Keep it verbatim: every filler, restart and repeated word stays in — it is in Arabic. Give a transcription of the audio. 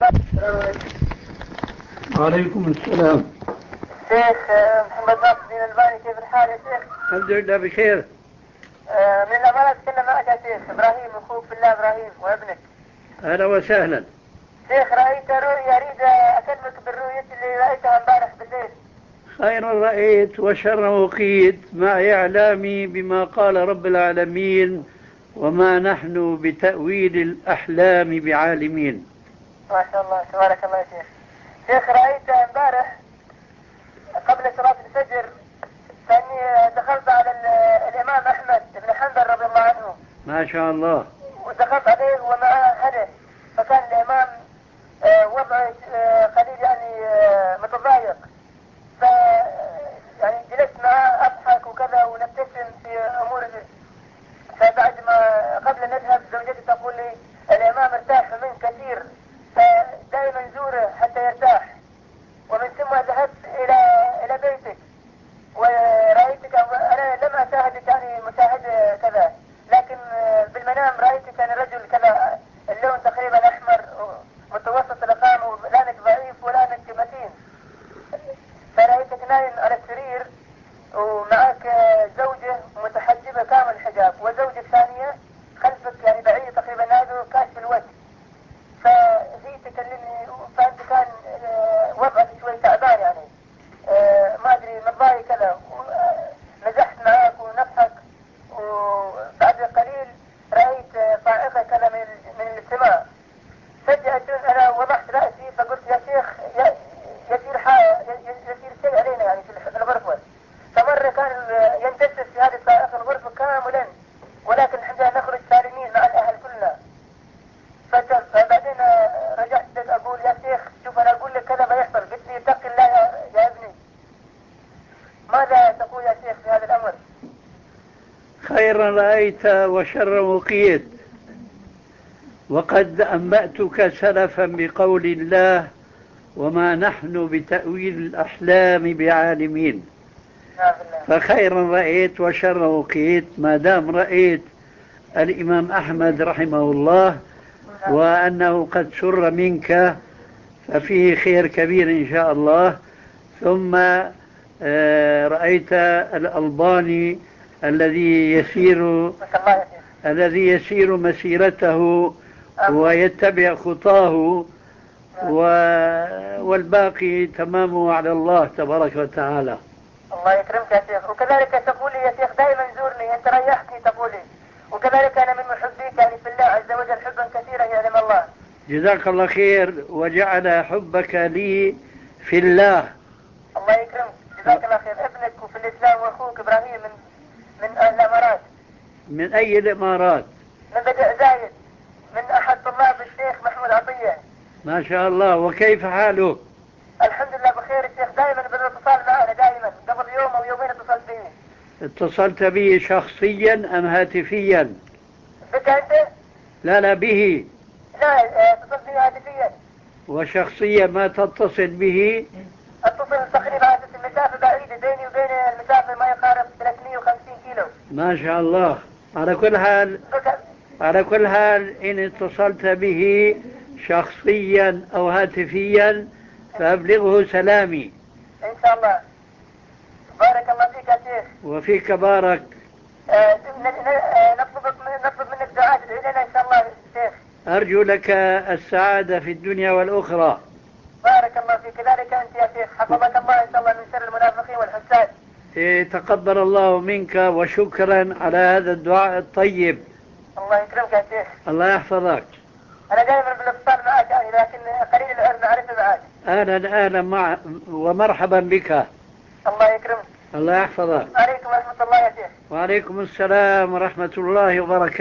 وعليكم السلام. شيخ محمد ناصر الدين الباني، كيف الحال يا شيخ؟ الحمد لله بخير. من الأمانة أتكلم معك يا شيخ. إبراهيم، أخوك في الله إبراهيم وابنك. أهلا وسهلا. شيخ رأيت رؤيا، أريد أكلمك بالرؤية اللي رأيتها امبارح بالليل. خيرا رأيت وشرا وقيت، مع إعلامي بما قال رب العالمين: وما نحن بتأويل الأحلام بعالمين. ما شاء الله تبارك الله يا شيخ. شيخ رأيت امبارح قبل صلاة الفجر كأني دخلت على الإمام أحمد بن حنبل رضي الله عنه. ما شاء الله. ودخلت عليه ومعه هدف، فكان الإمام وضعه قليل يعني متضايق، ف يعني جلست معه أضحك وكذا ونبتسم في أمور. فبعد ما قبل أن نذهب زوجتي تقول لي: الإمام ارتاح منك كثير، فدائما زوره حتى يرتاح. ومن ثم ذهبت إلى إلى بيتك ورأيتك، أنا لم أشاهدك يعني مشاهدة كذا، لكن بالمنام رأيتك يعني رجل كذا اللون تقريبا أحمر متوسط القامة، ولا انك ضعيف ولا انك متين. فرأيتك نايم على السرير ومعك زوجة متحجبة كامل الحجاب، وزوجة ثانية خلفك يعني بعيدة تقريبا نادر كاشف الوجه. فهي تكلمني، فأنت كان وضعك شوي تعبان يعني ما أدري متضايق كذا، نزحت معاك ونضحك. وبعد قليل رأيت صاعقة كذا من من السماء. فجأة أنا وضعت رأسي فقلت: يا شيخ يسير يسير شيء علينا يعني في الغرفة. فمرة كان ينتشر في هذه الصاعقة الغرفة كاملا، ولكن الحمد لله نخرج سالمين مع الأهل كلنا. فبعدين رجعت أقول: يا شيخ شوف أنا أقول لك كذا ما يحصل. قلت لي: اتق الله يا, يا ابني. ماذا تقول يا شيخ في هذا الأمر؟ خيرا رأيت وشرا وقيت، وقد أنبأتك سلفا بقول الله: وما نحن بتأويل الأحلام بعالمين. فخيرا رأيت وشرا وقيت، ما دام رأيت الإمام أحمد رحمه الله وأنه قد سر منك ففيه خير كبير إن شاء الله. ثم رأيت الألباني الذي يسير الذي يسير مسيرته ويتبع خطاه، والباقي تمامه على الله تبارك وتعالى. الله يكرمك يا شيخ. وكذلك تقول لي يا شيخ دائما زورني، أنت ريحتني تقول لي. وكذلك أنا من محبيك يعني في الله عز وجل حبا كثيرا يعلم الله. جزاك الله خير، وجعل حبك لي في الله. الله يكرمك، جزاك الله خير. ابنك وفي الإسلام وأخوك إبراهيم من من الإمارات. من أي الإمارات؟ من بدء زايد، من أحد طلاب الشيخ محمود عطية. ما شاء الله. وكيف حاله؟ الحمد لله بخير الشيخ، دائما بالاتصال معنا دائما. قبل يوم أو يومين اتصلت به. اتصلت به شخصيا أم هاتفيا؟ بك أنت؟ لا لا به. لا اتصلت به هاتفيا. وشخصيا ما تتصل به؟ اتصل تقريبا على المسافة بعيدة بيني وبين المسافة ما يقارب ثلاثمئة وخمسين كيلو. ما شاء الله. على كل حال على كل حال إن اتصلت به شخصيا أو هاتفيا فأبلغه سلامي إن شاء الله. بارك الله فيك يا شيخ. وفيك بارك. آه نطلب نطلب منك دعاء تدعي لنا إن شاء الله شيخ. أرجو لك السعادة في الدنيا والأخرى. بارك الله فيك. كذلك أنت يا شيخ، حفظك الله إن شاء الله من شر المنافقين والحساد. إيه تقبل الله منك، وشكرا على هذا الدعاء الطيب. الله يكرمك يا شيخ. الله يحفظك. أنا دائما بالاتصال معك يعني، لكن قليل المعرفة معك. أهلا أهلا مع ومرحبا بك. الله يكرمك. الله يحفظك. عليكم ورحمة الله يا شيخ. وعليكم السلام ورحمة الله وبركاته.